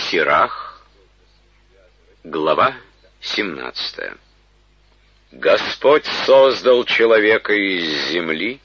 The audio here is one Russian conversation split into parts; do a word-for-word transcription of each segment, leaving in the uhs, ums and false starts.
Сирах, глава семнадцатая. Господь создал человека из земли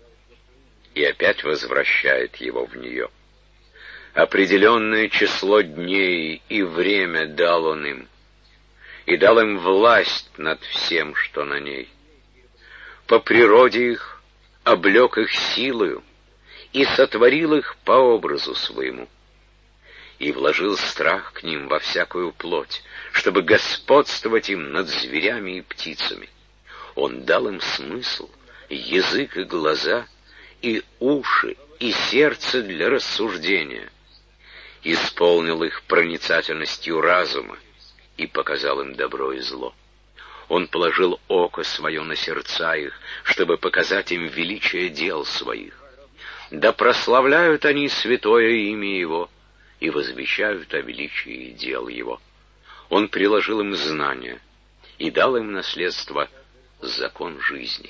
и опять возвращает его в нее. Определенное число дней и время дал он им, и дал им власть над всем, что на ней. По природе их облек их силою и сотворил их по образу своему, и вложил страх к ним во всякую плоть, чтобы господствовать им над зверями и птицами. Он дал им смысл, язык и глаза, и уши, и сердце для рассуждения. Исполнил их проницательностью разума и показал им добро и зло. Он положил око свое на сердца их, чтобы показать им величие дел своих. Да прославляют они святое имя Его и возвещают о величии дел Его. Он приложил им знания и дал им наследство закон жизни.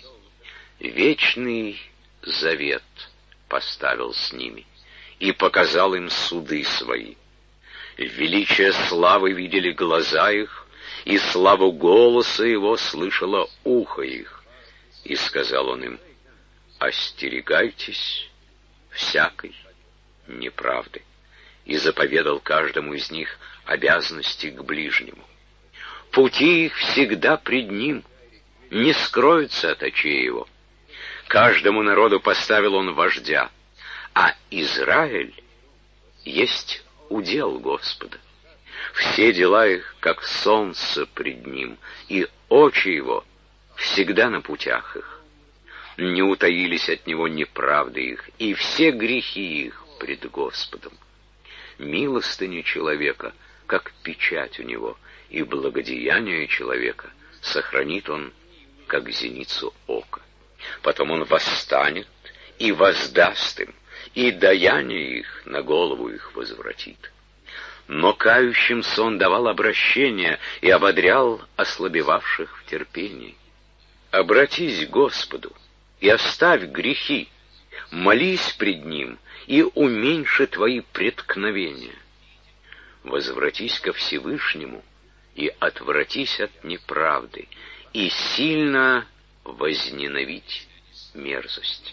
Вечный завет поставил с ними и показал им суды свои. Величие славы видели глаза их, и славу голоса Его слышало ухо их. И сказал Он им: остерегайтесь всякой неправды, и заповедал каждому из них обязанности к ближнему. Пути их всегда пред Ним, не скроются от очей Его. Каждому народу поставил Он вождя, а Израиль есть удел Господа. Все дела их, как солнце пред Ним, и очи Его всегда на путях их. Не утаились от Него неправды их, и все грехи их пред Господом. Милостыня человека, как печать у Него, и благодеяние человека сохранит Он, как зеницу ока. Потом Он восстанет и воздаст им, и даяние их на голову их возвратит. Но кающимся Он давал обращение и ободрял ослабевавших в терпении. Обратись к Господу и оставь грехи, молись пред Ним и уменьши твои преткновения. Возвратись ко Всевышнему и отвратись от неправды, и сильно возненавидь мерзость.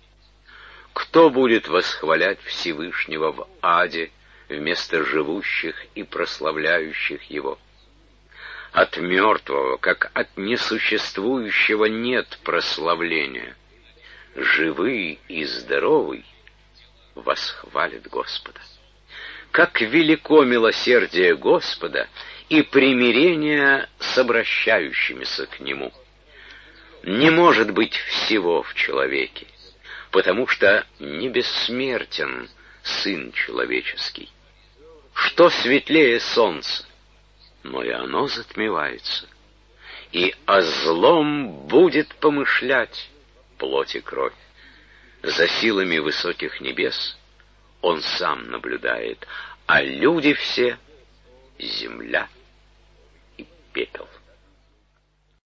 Кто будет восхвалять Всевышнего в аде вместо живущих и прославляющих Его? От мертвого, как от несуществующего, нет прославления. Живый и здоровый восхвалит Господа. Как велико милосердие Господа и примирение с обращающимися к Нему. Не может быть всего в человеке, потому что не бессмертен Сын Человеческий. Что светлее солнца? Но и оно затмевается, и о злом будет помышлять плоть и кровь. За силами высоких небес Он сам наблюдает, а люди все — земля и пепел.